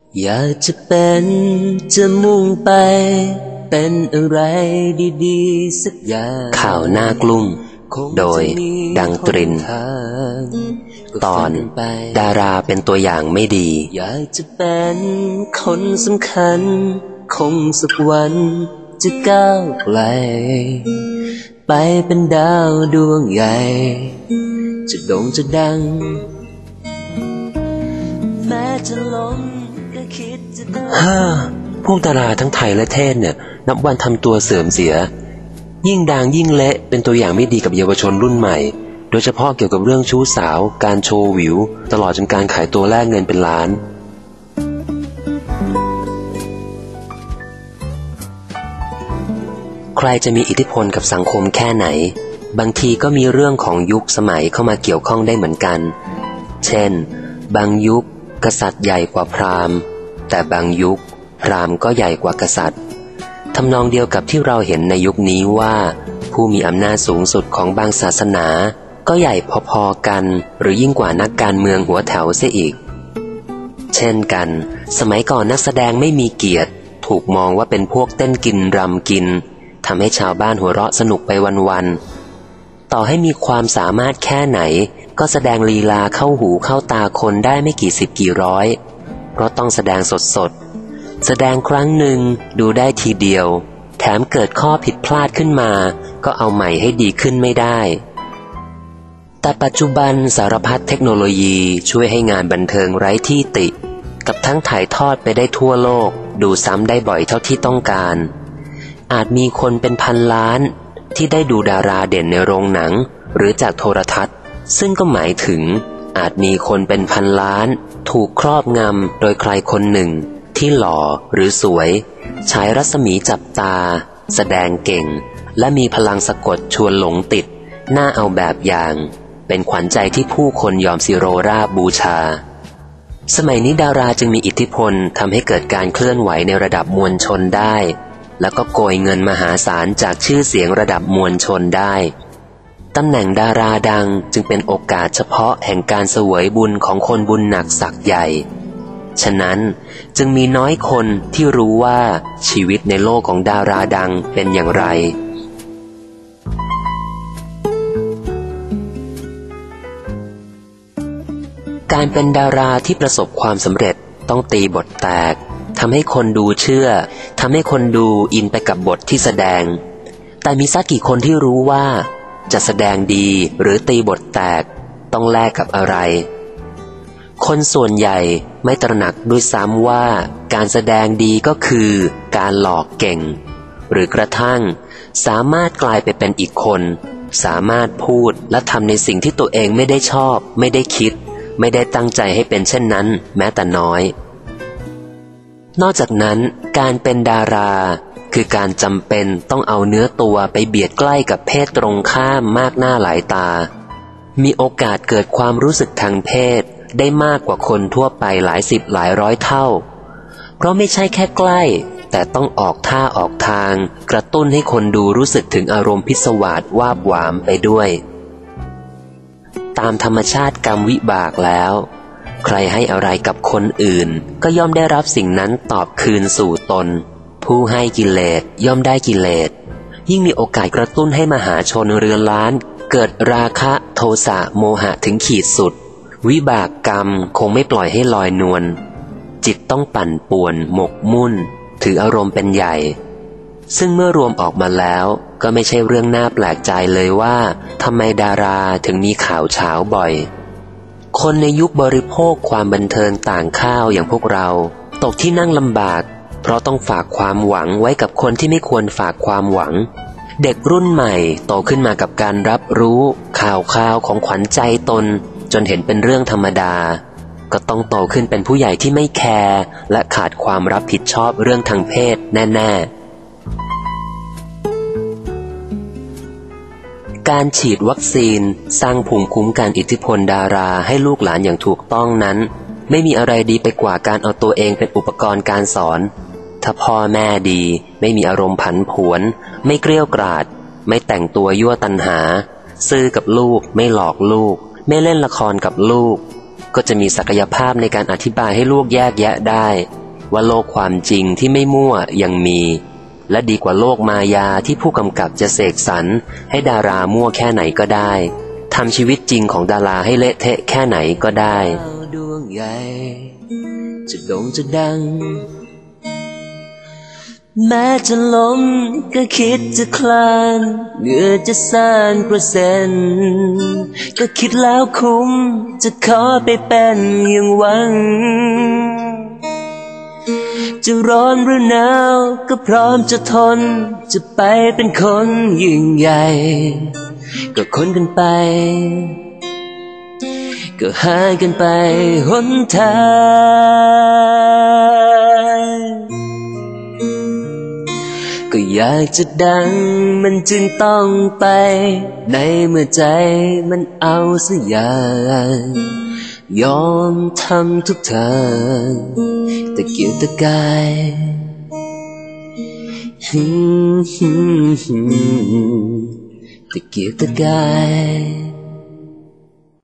อยากจะเป็นจะมุ่งไปเป็นอะไรดีๆสักอย่างข่าวหน้ากลุ่มโดยดังตรินตอนดาราเป็นตัวอย่างไม่ดีอยากจะเป็นคนสำคัญคงสักวันจะก้าวไกลไปเป็นดาวดวงใหญ่จะโด่งจะดังแม้จะล้มก็คิดจะพวกดาราทั้งไทยและเทศเนี่ยนับวันทำตัวเสื่อมเสียยิ่งดังยิ่งเละเป็นตัวอย่างไม่ดีกับเยาวชนรุ่นใหม่โดยเฉพาะเกี่ยวกับเรื่องชู้สาวการโชว์วิวตลอดจนการขายตัวแลกเงินเป็นล้านใครจะมีอิทธิพลกับสังคมแค่ไหนบางทีก็มีเรื่องของยุคสมัยเข้ามาเกี่ยวข้องได้เหมือนกันเช่นบางยุคกษัตริย์ใหญ่กว่าพราหมณ์แต่บางยุคพราหมณ์ก็ใหญ่กว่ากษัตริย์ทำนองเดียวกับที่เราเห็นในยุคนี้ว่าผู้มีอำนาจสูงสุดของบางศาสนาก็ใหญ่พอๆกันหรือยิ่งกว่านักการเมืองหัวแถวเสียอีกเช่นกันสมัยก่อนนักแสดงไม่มีเกียรติถูกมองว่าเป็นพวกเต้นกินรำกินทำให้ชาวบ้านหัวเราะสนุกไปวันๆต่อให้มีความสามารถแค่ไหนก็แสดงลีลาเข้าหูเข้าตาคนได้ไม่กี่สิบกี่ร้อยเพราะต้องแสดงสดๆแสดงครั้งหนึ่งดูได้ทีเดียวแถมเกิดข้อผิดพลาดขึ้นมาก็เอาใหม่ให้ดีขึ้นไม่ได้แต่ปัจจุบันสารพัดเทคโนโลยีช่วยให้งานบันเทิงไร้ที่ติกับทั้งถ่ายทอดไปได้ทั่วโลกดูซ้ำได้บ่อยเท่าที่ต้องการอาจมีคนเป็นพันล้านที่ได้ดูดาราเด่นในโรงหนังหรือจากโทรทัศน์ซึ่งก็หมายถึงอาจมีคนเป็นพันล้านถูกครอบงำโดยใครคนหนึ่งที่หล่อหรือสวยฉายรัศมีจับตาแสดงเก่งและมีพลังสะกดชวนหลงติดน่าเอาแบบอย่างเป็นขวัญใจที่ผู้คนยอมสิโรราบบูชาสมัยนี้ดาราจึงมีอิทธิพลทำให้เกิดการเคลื่อนไหวในระดับมวลชนได้แล้วก็โกยเงินมหาศาลจากชื่อเสียงระดับมวลชนได้ตำแหน่งดาราดังจึงเป็นโอกาสเฉพาะแห่งการเสวยบุญของคนบุญหนักศักย์ใหญ่ฉะนั้นจึงมีน้อยคนที่รู้ว่าชีวิตในโลกของดาราดังเป็นอย่างไรการเป็นดาราที่ประสบความสำเร็จต้องตีบทแตกทำให้คนดูเชื่อทำให้คนดูอินไปกับบทที่แสดงแต่มีสักกี่คนที่รู้ว่าจะแสดงดีหรือตีบทแตกต้องแลกกับอะไรคนส่วนใหญ่ไม่ตระหนักด้วยซ้ำว่าการแสดงดีก็คือการหลอกเก่งหรือกระทั่งสามารถกลายไปเป็นอีกคนสามารถพูดและทำในสิ่งที่ตัวเองไม่ได้ชอบไม่ได้คิดไม่ได้ตั้งใจให้เป็นเช่นนั้นแม้แต่น้อยนอกจากนั้นการเป็นดาราคือการจำเป็นต้องเอาเนื้อตัวไปเบียดใกล้กับเพศตรงข้ามมากหน้าหลายตามีโอกาสเกิดความรู้สึกทางเพศได้มากกว่าคนทั่วไปหลายสิบหลายร้อยเท่าเพราะไม่ใช่แค่ใกล้แต่ต้องออกท่าออกทางกระตุ้นให้คนดูรู้สึกถึงอารมณ์พิศวาสวาบหวามไปด้วยตามธรรมชาติกรรมวิบากแล้วใครให้อะไรกับคนอื่นก็ย่อมได้รับสิ่งนั้นตอบคืนสู่ตนผู้ให้กิเลสย่อมได้กิเลสยิ่งมีโอกาสกระตุ้นให้มหาชนเรือนล้านเกิดราคะโทสะโมหะถึงขีดสุดวิบากกรรมคงไม่ปล่อยให้ลอยนวลจิตต้องปั่นป่วนหมกมุ่นถืออารมณ์เป็นใหญ่ซึ่งเมื่อรวมออกมาแล้วก็ไม่ใช่เรื่องน่าแปลกใจเลยว่าทำไมดาราถึงมีข่าวเช้าบ่อยคนในยุคบริโภคความบันเทิงต่างข้าวอย่างพวกเราตกที่นั่งลำบากเพราะต้องฝากความหวังไว้กับคนที่ไม่ควรฝากความหวังเด็กรุ่นใหม่โตขึ้นมากับการรับรู้ข่าวของขวัญใจตนจนเห็นเป็นเรื่องธรรมดาก็ต้องโตขึ้นเป็นผู้ใหญ่ที่ไม่แคร์และขาดความรับผิดชอบเรื่องทางเพศแน่ๆการฉีดวัคซีนสร้างภูมิคุ้มกันอิทธิพลดาราให้ลูกหลานอย่างถูกต้องนั้นไม่มีอะไรดีไปกว่าการเอาตัวเองเป็นอุปกรณ์การสอนถ้าพ่อแม่ดีไม่มีอารมณ์ผันผวนไม่เกรี้ยวกราดไม่แต่งตัวยั่วตัณหาซื่อกับลูกไม่หลอกลูกไม่เล่นละครกับลูกก็จะมีศักยภาพในการอธิบายให้ลูกแยกแยะได้ว่าโลกความจริงที่ไม่มั่วยังมีและดีกว่าโลกมายาที่ผู้กำกับจะเสกสรรให้ดารามั่วแค่ไหนก็ได้ทำชีวิตจริงของดาราให้เละเทะแค่ไหนก็ได้ดวงใหญ่จะโด่งจะดังแม้จะล้มก็คิดจะคลานเหงื่อจะสานกระเซ็นก็คิดแล้วคุ้มจะขอไปเป็นอย่างหวังจะร้อนหรือหนาวก็พร้อมจะทนจะไปเป็นคนยิ่งใหญ่ก็คนกันไปก็หากันไปหนทางก็อยากจะดังมันจึงต้องไปในเมื่อใจมันเอาสักอย่างยอมทำทุกทางตะเกียกตะกายตะเกียกตะกาย